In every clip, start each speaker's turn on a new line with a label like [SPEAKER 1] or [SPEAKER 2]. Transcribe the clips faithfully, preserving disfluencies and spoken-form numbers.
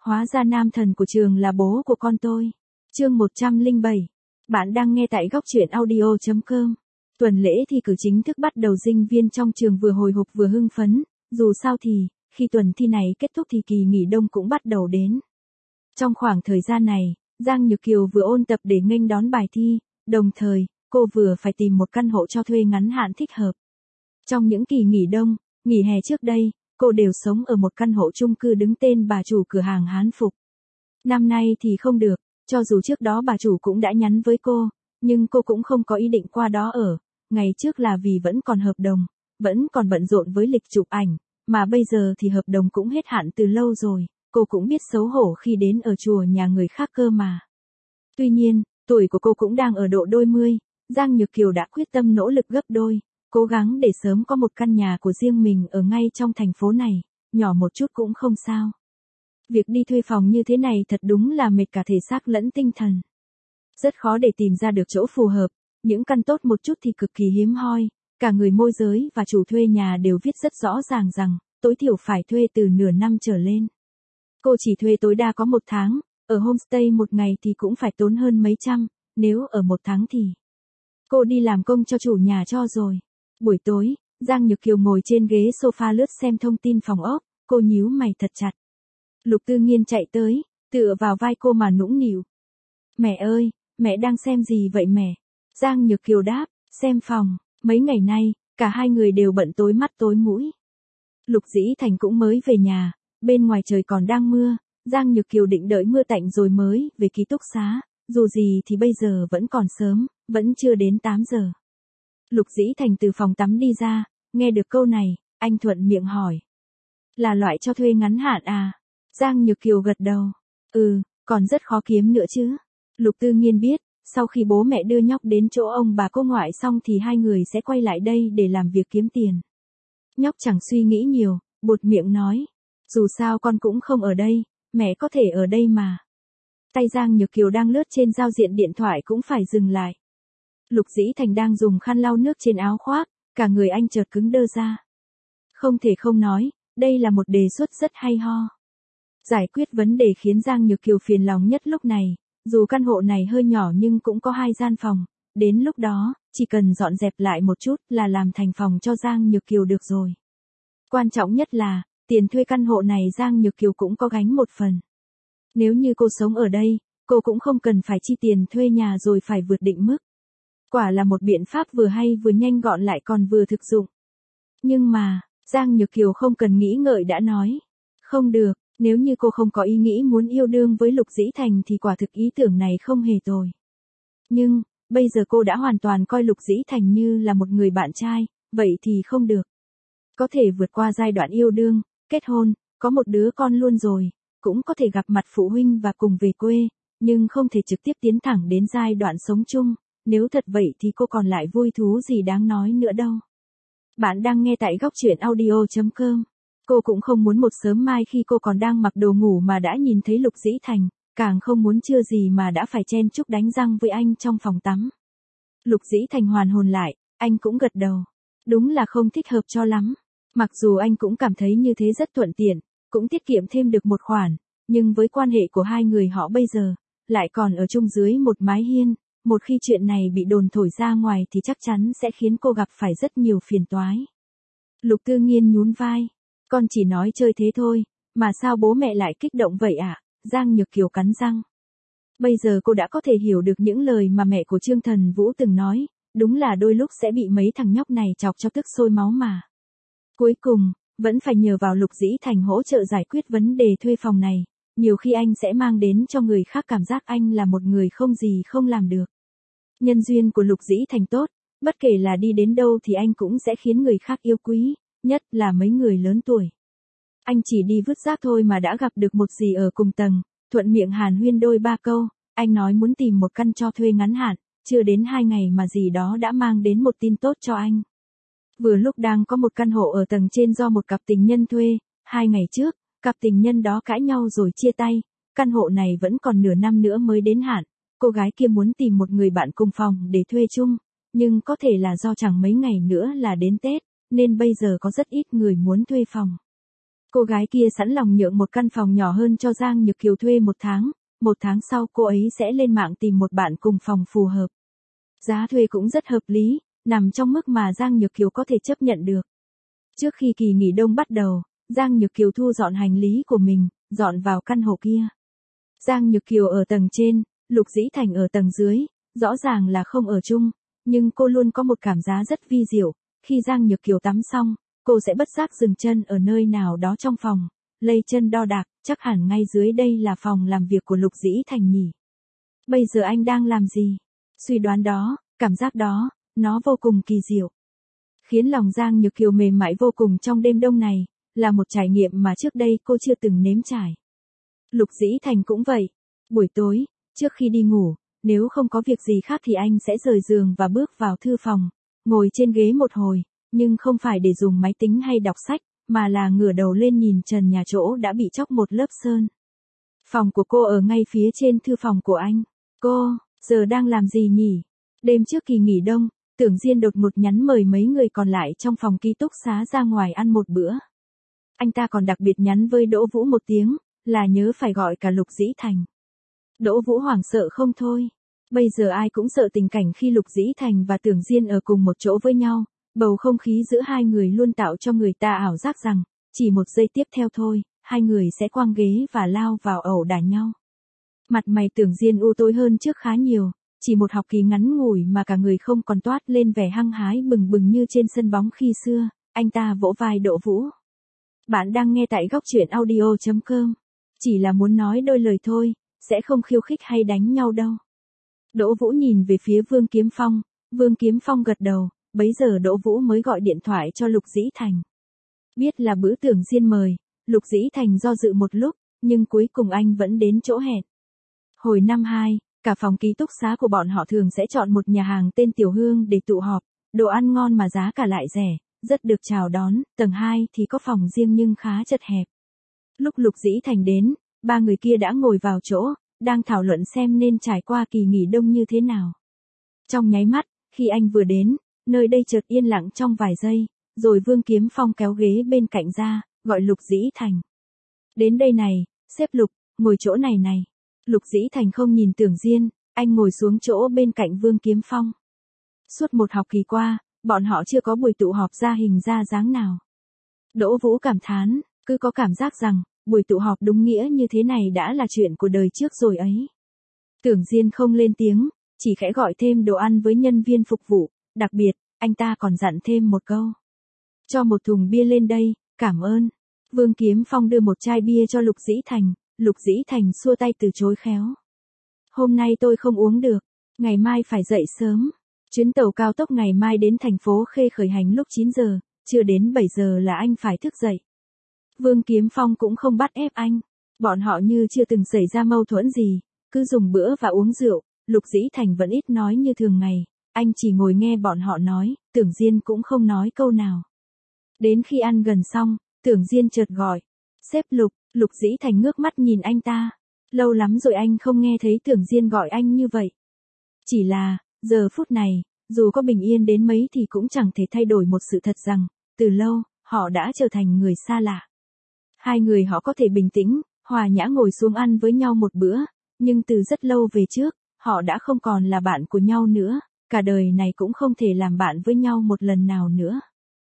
[SPEAKER 1] Hóa ra nam thần của trường là bố của con tôi. Chương một trăm lẻ bảy. Bạn đang nghe tại góc truyện audio chấm com. Tuần lễ thi cử chính thức bắt đầu, sinh viên trong trường vừa hồi hộp vừa hưng phấn, dù sao thì, khi tuần thi này kết thúc thì kỳ nghỉ đông cũng bắt đầu đến. Trong khoảng thời gian này, Giang Nhược Kiều vừa ôn tập để nghênh đón bài thi, đồng thời, cô vừa phải tìm một căn hộ cho thuê ngắn hạn thích hợp. Trong những kỳ nghỉ đông, nghỉ hè trước đây, cô đều sống ở một căn hộ chung cư đứng tên bà chủ cửa hàng Hán Phục. Năm nay thì không được, cho dù trước đó bà chủ cũng đã nhắn với cô, nhưng cô cũng không có ý định qua đó ở. Ngày trước là vì vẫn còn hợp đồng, vẫn còn bận rộn với lịch chụp ảnh, mà bây giờ thì hợp đồng cũng hết hạn từ lâu rồi, cô cũng biết xấu hổ khi đến ở chùa nhà người khác cơ mà. Tuy nhiên, tuổi của cô cũng đang ở độ đôi mươi, Giang Nhược Kiều đã quyết tâm nỗ lực gấp đôi, cố gắng để sớm có một căn nhà của riêng mình ở ngay trong thành phố này, nhỏ một chút cũng không sao. Việc đi thuê phòng như thế này thật đúng là mệt cả thể xác lẫn tinh thần. Rất khó để tìm ra được chỗ phù hợp, những căn tốt một chút thì cực kỳ hiếm hoi, cả người môi giới và chủ thuê nhà đều viết rất rõ ràng rằng, tối thiểu phải thuê từ nửa năm trở lên. Cô chỉ thuê tối đa có một tháng, ở homestay một ngày thì cũng phải tốn hơn mấy trăm, nếu ở một tháng thì cô đi làm công cho chủ nhà cho rồi. Buổi tối, Giang Nhược Kiều ngồi trên ghế sofa lướt xem thông tin phòng ốc, cô nhíu mày thật chặt. Lục Tư Nghiên chạy tới, tựa vào vai cô mà nũng nịu. Mẹ ơi, mẹ đang xem gì vậy mẹ? Giang Nhược Kiều đáp, xem phòng, mấy ngày nay, cả hai người đều bận tối mắt tối mũi. Lục Dĩ Thành cũng mới về nhà, bên ngoài trời còn đang mưa, Giang Nhược Kiều định đợi mưa tạnh rồi mới về ký túc xá, dù gì thì bây giờ vẫn còn sớm, vẫn chưa đến tám giờ. Lục Dĩ Thành từ phòng tắm đi ra, nghe được câu này, anh thuận miệng hỏi. Là loại cho thuê ngắn hạn à? Giang Nhược Kiều gật đầu. Ừ, còn rất khó kiếm nữa chứ. Lục Tư Nghiên biết, sau khi bố mẹ đưa nhóc đến chỗ ông bà cô ngoại xong thì hai người sẽ quay lại đây để làm việc kiếm tiền. Nhóc chẳng suy nghĩ nhiều, buột miệng nói. Dù sao con cũng không ở đây, mẹ có thể ở đây mà. Tay Giang Nhược Kiều đang lướt trên giao diện điện thoại cũng phải dừng lại. Lục Dĩ Thành đang dùng khăn lau nước trên áo khoác, cả người anh chợt cứng đơ ra. Không thể không nói, đây là một đề xuất rất hay ho. Giải quyết vấn đề khiến Giang Nhược Kiều phiền lòng nhất lúc này, dù căn hộ này hơi nhỏ nhưng cũng có hai gian phòng, đến lúc đó, chỉ cần dọn dẹp lại một chút là làm thành phòng cho Giang Nhược Kiều được rồi. Quan trọng nhất là, tiền thuê căn hộ này Giang Nhược Kiều cũng có gánh một phần. Nếu như cô sống ở đây, cô cũng không cần phải chi tiền thuê nhà rồi phải vượt định mức. Quả là một biện pháp vừa hay vừa nhanh gọn lại còn vừa thực dụng. Nhưng mà, Giang Nhược Kiều không cần nghĩ ngợi đã nói. Không được, nếu như cô không có ý nghĩ muốn yêu đương với Lục Dĩ Thành thì quả thực ý tưởng này không hề tồi. Nhưng, bây giờ cô đã hoàn toàn coi Lục Dĩ Thành như là một người bạn trai, vậy thì không được. Có thể vượt qua giai đoạn yêu đương, kết hôn, có một đứa con luôn rồi, cũng có thể gặp mặt phụ huynh và cùng về quê, nhưng không thể trực tiếp tiến thẳng đến giai đoạn sống chung. Nếu thật vậy thì cô còn lại vui thú gì đáng nói nữa đâu. Bạn đang nghe tại góc truyện audio chấm com. Cô cũng không muốn một sớm mai khi cô còn đang mặc đồ ngủ mà đã nhìn thấy Lục Dĩ Thành, càng không muốn trưa gì mà đã phải chen chúc đánh răng với anh trong phòng tắm. Lục Dĩ Thành hoàn hồn lại, anh cũng gật đầu. Đúng là không thích hợp cho lắm. Mặc dù anh cũng cảm thấy như thế rất thuận tiện, cũng tiết kiệm thêm được một khoản, nhưng với quan hệ của hai người họ bây giờ, lại còn ở chung dưới một mái hiên. Một khi chuyện này bị đồn thổi ra ngoài thì chắc chắn sẽ khiến cô gặp phải rất nhiều phiền toái. Lục Tư Nghiên nhún vai. Con chỉ nói chơi thế thôi, mà sao bố mẹ lại kích động vậy ạ? À? Giang Nhược Kiều cắn răng. Bây giờ cô đã có thể hiểu được những lời mà mẹ của Trương Thần Vũ từng nói, đúng là đôi lúc sẽ bị mấy thằng nhóc này chọc cho tức sôi máu mà. Cuối cùng, vẫn phải nhờ vào Lục Dĩ Thành hỗ trợ giải quyết vấn đề thuê phòng này. Nhiều khi anh sẽ mang đến cho người khác cảm giác anh là một người không gì không làm được. Nhân duyên của Lục Dĩ Thành tốt, bất kể là đi đến đâu thì anh cũng sẽ khiến người khác yêu quý, nhất là mấy người lớn tuổi. Anh chỉ đi vứt rác thôi mà đã gặp được một dì ở cùng tầng, thuận miệng hàn huyên đôi ba câu, anh nói muốn tìm một căn cho thuê ngắn hạn, chưa đến hai ngày mà dì đó đã mang đến một tin tốt cho anh. Vừa lúc đang có một căn hộ ở tầng trên do một cặp tình nhân thuê, hai ngày trước, cặp tình nhân đó cãi nhau rồi chia tay, căn hộ này vẫn còn nửa năm nữa mới đến hạn, cô gái kia muốn tìm một người bạn cùng phòng để thuê chung, nhưng có thể là do chẳng mấy ngày nữa là đến Tết, nên bây giờ có rất ít người muốn thuê phòng. Cô gái kia sẵn lòng nhượng một căn phòng nhỏ hơn cho Giang Nhược Kiều thuê một tháng, một tháng sau cô ấy sẽ lên mạng tìm một bạn cùng phòng phù hợp. Giá thuê cũng rất hợp lý, nằm trong mức mà Giang Nhược Kiều có thể chấp nhận được. Trước khi kỳ nghỉ đông bắt đầu, Giang Nhược Kiều thu dọn hành lý của mình, dọn vào căn hộ kia. Giang Nhược Kiều ở tầng trên, Lục Dĩ Thành ở tầng dưới, rõ ràng là không ở chung, nhưng cô luôn có một cảm giác rất vi diệu, khi Giang Nhược Kiều tắm xong, cô sẽ bất giác dừng chân ở nơi nào đó trong phòng, lây chân đo đạc, chắc hẳn ngay dưới đây là phòng làm việc của Lục Dĩ Thành nhỉ. Bây giờ anh đang làm gì? Suy đoán đó, cảm giác đó, nó vô cùng kỳ diệu. Khiến lòng Giang Nhược Kiều mềm mại vô cùng trong đêm đông này, là một trải nghiệm mà trước đây cô chưa từng nếm trải. Lục Dĩ Thành cũng vậy. Buổi tối, trước khi đi ngủ, nếu không có việc gì khác thì anh sẽ rời giường và bước vào thư phòng, ngồi trên ghế một hồi, nhưng không phải để dùng máy tính hay đọc sách, mà là ngửa đầu lên nhìn trần nhà chỗ đã bị chóc một lớp sơn. Phòng của cô ở ngay phía trên thư phòng của anh. Cô, giờ đang làm gì nhỉ? Đêm trước kỳ nghỉ đông, Tưởng Diên đột ngột nhắn mời mấy người còn lại trong phòng ký túc xá ra ngoài ăn một bữa. Anh ta còn đặc biệt nhắn với Đỗ Vũ một tiếng, là nhớ phải gọi cả Lục Dĩ Thành. Đỗ Vũ hoảng sợ không thôi. Bây giờ ai cũng sợ tình cảnh khi Lục Dĩ Thành và Tưởng Diên ở cùng một chỗ với nhau, bầu không khí giữa hai người luôn tạo cho người ta ảo giác rằng, chỉ một giây tiếp theo thôi, hai người sẽ quăng ghế và lao vào ẩu đả nhau. Mặt mày Tưởng Diên u tối hơn trước khá nhiều, chỉ một học kỳ ngắn ngủi mà cả người không còn toát lên vẻ hăng hái bừng bừng như trên sân bóng khi xưa, anh ta vỗ vai Đỗ Vũ. Bạn đang nghe tại góc truyện audio chấm com. Chỉ là muốn nói đôi lời thôi, sẽ không khiêu khích hay đánh nhau đâu. Đỗ Vũ nhìn về phía Vương Kiếm Phong, Vương Kiếm Phong gật đầu, bấy giờ Đỗ Vũ mới gọi điện thoại cho Lục Dĩ Thành. Biết là bữa Tưởng Diên mời, Lục Dĩ Thành do dự một lúc, nhưng cuối cùng anh vẫn đến chỗ hẹn. Hồi năm hai, cả phòng ký túc xá của bọn họ thường sẽ chọn một nhà hàng tên Tiểu Hương để tụ họp, đồ ăn ngon mà giá cả lại rẻ, rất được chào đón, tầng hai thì có phòng riêng nhưng khá chật hẹp. Lúc Lục Dĩ Thành đến, ba người kia đã ngồi vào chỗ, đang thảo luận xem nên trải qua kỳ nghỉ đông như thế nào. Trong nháy mắt, khi anh vừa đến, nơi đây chợt yên lặng trong vài giây, rồi Vương Kiếm Phong kéo ghế bên cạnh ra, gọi Lục Dĩ Thành. Đến đây này, sếp Lục, ngồi chỗ này này. Lục Dĩ Thành không nhìn Tưởng Diên, anh ngồi xuống chỗ bên cạnh Vương Kiếm Phong. Suốt một học kỳ qua, bọn họ chưa có buổi tụ họp ra hình ra dáng nào. Đỗ Vũ cảm thán, cứ có cảm giác rằng, buổi tụ họp đúng nghĩa như thế này đã là chuyện của đời trước rồi ấy. Tưởng Diên không lên tiếng, chỉ khẽ gọi thêm đồ ăn với nhân viên phục vụ, đặc biệt, anh ta còn dặn thêm một câu. Cho một thùng bia lên đây, cảm ơn. Vương Kiếm Phong đưa một chai bia cho Lục Dĩ Thành, Lục Dĩ Thành xua tay từ chối khéo. Hôm nay tôi không uống được, ngày mai phải dậy sớm. Chuyến tàu cao tốc ngày mai đến thành phố Khê khởi hành lúc chín giờ, chưa đến bảy giờ là anh phải thức dậy. Vương Kiếm Phong cũng không bắt ép anh, bọn họ như chưa từng xảy ra mâu thuẫn gì, cứ dùng bữa và uống rượu, Lục Dĩ Thành vẫn ít nói như thường ngày, anh chỉ ngồi nghe bọn họ nói, Tưởng Diên cũng không nói câu nào. Đến khi ăn gần xong, Tưởng Diên chợt gọi, sếp Lục, Lục Dĩ Thành ngước mắt nhìn anh ta, lâu lắm rồi anh không nghe thấy Tưởng Diên gọi anh như vậy. Chỉ là, giờ phút này, dù có bình yên đến mấy thì cũng chẳng thể thay đổi một sự thật rằng, từ lâu, họ đã trở thành người xa lạ. Hai người họ có thể bình tĩnh, hòa nhã ngồi xuống ăn với nhau một bữa, nhưng từ rất lâu về trước, họ đã không còn là bạn của nhau nữa, cả đời này cũng không thể làm bạn với nhau một lần nào nữa.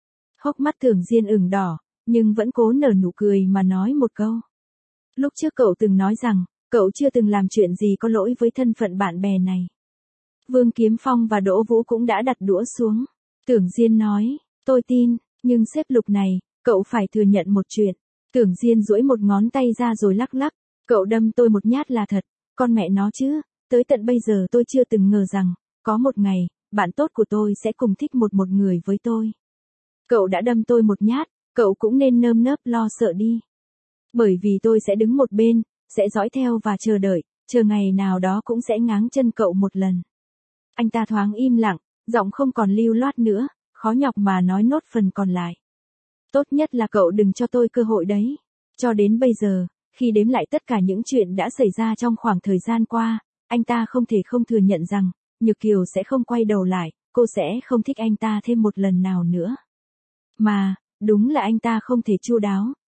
[SPEAKER 1] Hốc mắt Tưởng Diên ửng đỏ, nhưng vẫn cố nở nụ cười mà nói một câu. Lúc trước cậu từng nói rằng, cậu chưa từng làm chuyện gì có lỗi với thân phận bạn bè này. Vương Kiếm Phong và Đỗ Vũ cũng đã đặt đũa xuống. Tưởng Diên nói, tôi tin, nhưng sếp Lục này, cậu phải thừa nhận một chuyện. Tưởng Diên duỗi một ngón tay ra rồi lắc lắc, cậu đâm tôi một nhát là thật, con mẹ nó chứ, tới tận bây giờ tôi chưa từng ngờ rằng, có một ngày, bạn tốt của tôi sẽ cùng thích một một người với tôi. Cậu đã đâm tôi một nhát, cậu cũng nên nơm nớp lo sợ đi. Bởi vì tôi sẽ đứng một bên, sẽ dõi theo và chờ đợi, chờ ngày nào đó cũng sẽ ngáng chân cậu một lần. Anh ta thoáng im lặng, giọng không còn lưu loát nữa, khó nhọc mà nói nốt phần còn lại. Tốt nhất là cậu đừng cho tôi cơ hội đấy. Cho đến bây giờ, khi đếm lại tất cả những chuyện đã xảy ra trong khoảng thời gian qua, anh ta không thể không thừa nhận rằng, Nhược Kiều sẽ không quay đầu lại, cô sẽ không thích anh ta thêm một lần nào nữa. Mà, đúng là anh ta không thể chu đáo,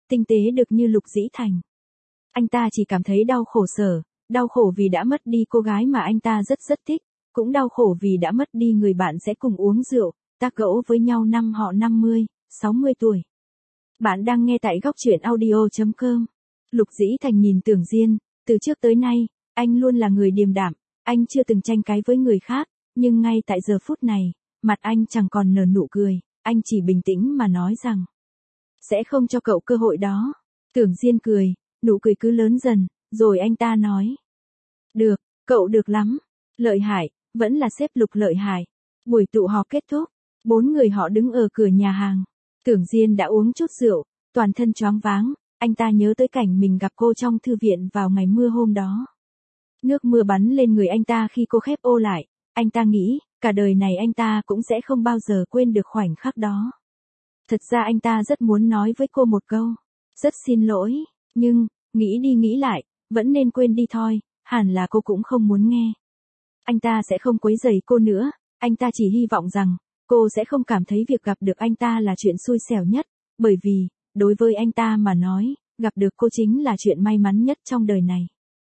[SPEAKER 1] tinh tế được như Lục Dĩ Thành. Anh ta chỉ cảm thấy đau khổ sở, đau khổ vì đã mất đi cô gái mà anh ta rất rất thích, cũng đau khổ vì đã mất đi người bạn sẽ cùng uống rượu, tác gẫu với nhau năm họ năm mươi, sáu mươi tuổi. Bạn đang nghe tại góc truyện audio chấm com. Lục Dĩ Thành nhìn Tưởng Diên, từ trước tới nay, anh luôn là người điềm đạm, anh chưa từng tranh cãi với người khác, nhưng ngay tại giờ phút này, mặt anh chẳng còn nở nụ cười, anh chỉ bình tĩnh mà nói rằng sẽ không cho cậu cơ hội đó. Tưởng Diên cười, nụ cười cứ lớn dần, rồi anh ta nói. Được, cậu được lắm. Lợi hại, vẫn là sếp Lục lợi hại. Buổi tụ họp kết thúc, bốn người họ đứng ở cửa nhà hàng. Tưởng Diên đã uống chút rượu, toàn thân choáng váng, anh ta nhớ tới cảnh mình gặp cô trong thư viện vào ngày mưa hôm đó. Nước mưa bắn lên người anh ta khi cô khép ô lại, anh ta nghĩ, cả đời này anh ta cũng sẽ không bao giờ quên được khoảnh khắc đó. Thật ra anh ta rất muốn nói với cô một câu, rất xin lỗi, nhưng, nghĩ đi nghĩ lại, vẫn nên quên đi thôi, hẳn là cô cũng không muốn nghe. Anh ta sẽ không quấy rầy cô nữa, anh ta chỉ hy vọng rằng, cô sẽ không cảm thấy việc gặp được anh ta là chuyện xui xẻo nhất, bởi vì, đối với anh ta mà nói, gặp được cô chính là chuyện may mắn nhất trong đời này.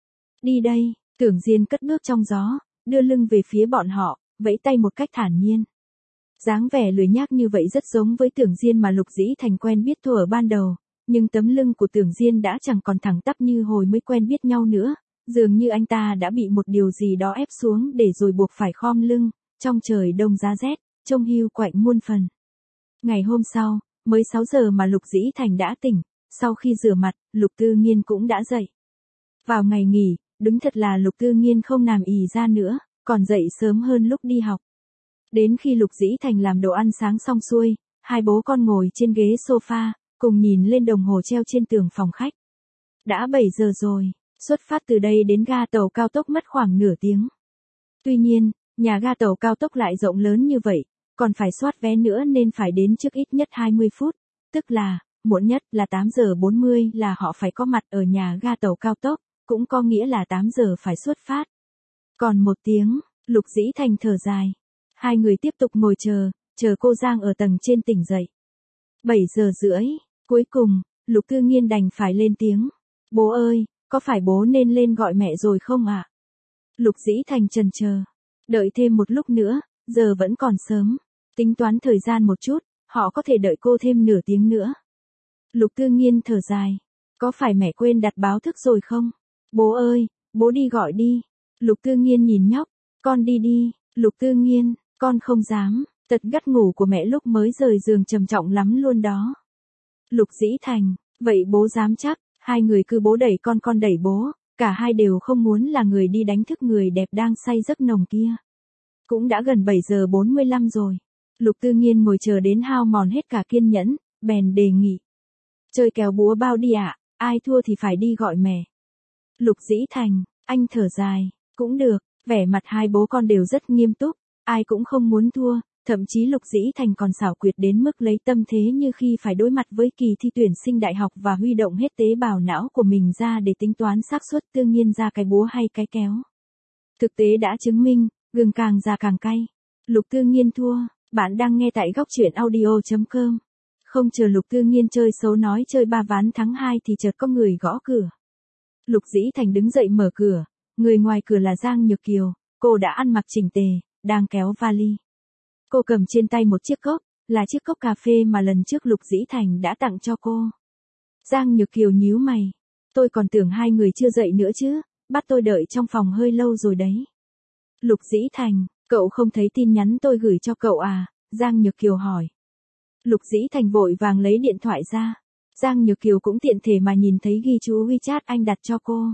[SPEAKER 1] Đi đây, Tưởng Diên cất bước trong gió, đưa lưng về phía bọn họ, vẫy tay một cách thản nhiên. Dáng vẻ lười nhác như vậy rất giống với Tưởng Diên mà Lục Dĩ Thành quen biết thuở ban đầu, nhưng tấm lưng của Tưởng Diên đã chẳng còn thẳng tắp như hồi mới quen biết nhau nữa, dường như anh ta đã bị một điều gì đó ép xuống để rồi buộc phải khom lưng, trong trời đông giá rét, trông hiu quạnh muôn phần. Ngày hôm sau, mới sáu giờ mà Lục Dĩ Thành đã tỉnh, sau khi rửa mặt, Lục Tư Nghiên cũng đã dậy. Vào ngày nghỉ, đúng thật là Lục Tư Nghiên không nằm ì ra nữa, còn dậy sớm hơn lúc đi học. Đến khi Lục Dĩ Thành làm đồ ăn sáng xong xuôi, hai bố con ngồi trên ghế sofa, cùng nhìn lên đồng hồ treo trên tường phòng khách. Đã bảy giờ rồi, xuất phát từ đây đến ga tàu cao tốc mất khoảng nửa tiếng. Tuy nhiên, nhà ga tàu cao tốc lại rộng lớn như vậy, còn phải soát vé nữa nên phải đến trước ít nhất hai mươi phút, tức là, muộn nhất là tám giờ bốn mươi là họ phải có mặt ở nhà ga tàu cao tốc, cũng có nghĩa là tám giờ phải xuất phát. Còn một tiếng, Lục Dĩ Thành thở dài. Hai người tiếp tục ngồi chờ, chờ cô Giang ở tầng trên tỉnh dậy. bảy giờ rưỡi, cuối cùng, Lục Tư Nghiên đành phải lên tiếng. Bố ơi, có phải bố nên lên gọi mẹ rồi không ạ? À? Lục Dĩ Thành chần chờ. Đợi thêm một lúc nữa, giờ vẫn còn sớm. Tính toán thời gian một chút, họ có thể đợi cô thêm nửa tiếng nữa. Lục Tư Nghiên thở dài. Có phải mẹ quên đặt báo thức rồi không? Bố ơi, bố đi gọi đi. Lục Tư Nghiên nhìn nhóc. Con đi đi. Lục Tư Nghiên, con không dám. Tật gắt ngủ của mẹ lúc mới rời giường trầm trọng lắm luôn đó. Lục Dĩ Thành, vậy bố dám chắc. Hai người cứ bố đẩy con con đẩy bố. Cả hai đều không muốn là người đi đánh thức người đẹp đang say giấc nồng kia. Cũng đã gần bảy giờ bốn mươi lăm rồi. Lục Tư Nghiên ngồi chờ đến hao mòn hết cả kiên nhẫn, bèn đề nghị. Chơi kéo búa bao đi ạ, à, ai thua thì phải đi gọi mẹ. Lục Dĩ Thành, anh thở dài, cũng được, vẻ mặt hai bố con đều rất nghiêm túc, ai cũng không muốn thua, thậm chí Lục Dĩ Thành còn xảo quyệt đến mức lấy tâm thế như khi phải đối mặt với kỳ thi tuyển sinh đại học và huy động hết tế bào não của mình ra để tính toán xác suất Tư Nghiên ra cái búa hay cái kéo. Thực tế đã chứng minh, gừng càng già càng cay. Lục Tư Nghiên thua, bạn đang nghe tại góc truyện audio chấm com. Không chờ Lục Tư Nghiên chơi xấu nói chơi ba ván thắng hai thì chợt có người gõ cửa. Lục Dĩ Thành đứng dậy mở cửa, người ngoài cửa là Giang Nhược Kiều, cô đã ăn mặc chỉnh tề, đang kéo vali. Cô cầm trên tay một chiếc cốc, là chiếc cốc cà phê mà lần trước Lục Dĩ Thành đã tặng cho cô. Giang Nhược Kiều nhíu mày, tôi còn tưởng hai người chưa dậy nữa chứ, bắt tôi đợi trong phòng hơi lâu rồi đấy. Lục Dĩ Thành, cậu không thấy tin nhắn tôi gửi cho cậu à? Giang Nhược Kiều hỏi. Lục Dĩ Thành vội vàng lấy điện thoại ra. Giang Nhược Kiều cũng tiện thể mà nhìn thấy ghi chú WeChat anh đặt cho cô.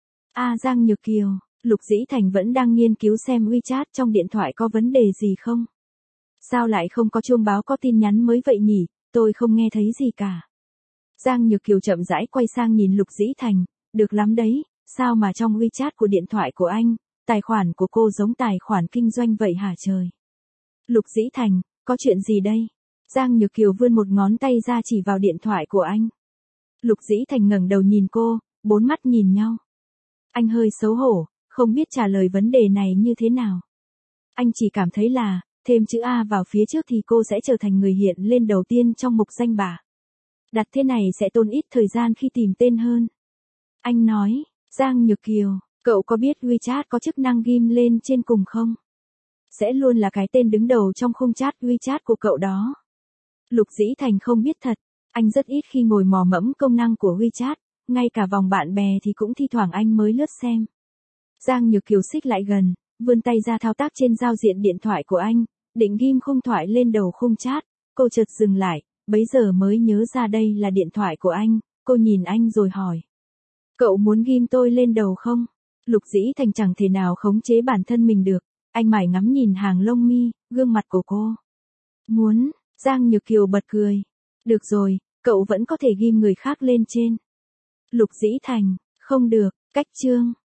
[SPEAKER 1] À Giang Nhược Kiều, Lục Dĩ Thành vẫn đang nghiên cứu xem WeChat trong điện thoại có vấn đề gì không. Sao lại không có chuông báo có tin nhắn mới vậy nhỉ, tôi không nghe thấy gì cả. Giang Nhược Kiều chậm rãi quay sang nhìn Lục Dĩ Thành, được lắm đấy, sao mà trong WeChat của điện thoại của anh, tài khoản của cô giống tài khoản kinh doanh vậy hả trời. Lục Dĩ Thành, có chuyện gì đây? Giang Nhược Kiều vươn một ngón tay ra chỉ vào điện thoại của anh. Lục Dĩ Thành ngẩng đầu nhìn cô, bốn mắt nhìn nhau. Anh hơi xấu hổ, không biết trả lời vấn đề này như thế nào. Anh chỉ cảm thấy là, thêm chữ A vào phía trước thì cô sẽ trở thành người hiện lên đầu tiên trong mục danh bạ. Đặt thế này sẽ tốn ít thời gian khi tìm tên hơn. Anh nói, Giang Nhược Kiều, cậu có biết WeChat có chức năng ghim lên trên cùng không? Sẽ luôn là cái tên đứng đầu trong khung chat WeChat của cậu đó. Lục Dĩ Thành không biết thật, anh rất ít khi ngồi mò mẫm công năng của WeChat, ngay cả vòng bạn bè thì cũng thi thoảng anh mới lướt xem. Giang Nhược Kiều xích lại gần, vươn tay ra thao tác trên giao diện điện thoại của anh, định ghim khung thoại lên đầu khung chat, cô chợt dừng lại, bấy giờ mới nhớ ra đây là điện thoại của anh, cô nhìn anh rồi hỏi. Cậu muốn ghim tôi lên đầu không? Lục Dĩ Thành chẳng thể nào khống chế bản thân mình được, anh mải ngắm nhìn hàng lông mi, gương mặt của cô. Muốn, Giang Nhược Kiều bật cười. Được rồi, cậu vẫn có thể ghim người khác lên trên. Lục Dĩ Thành, không được, cách chương.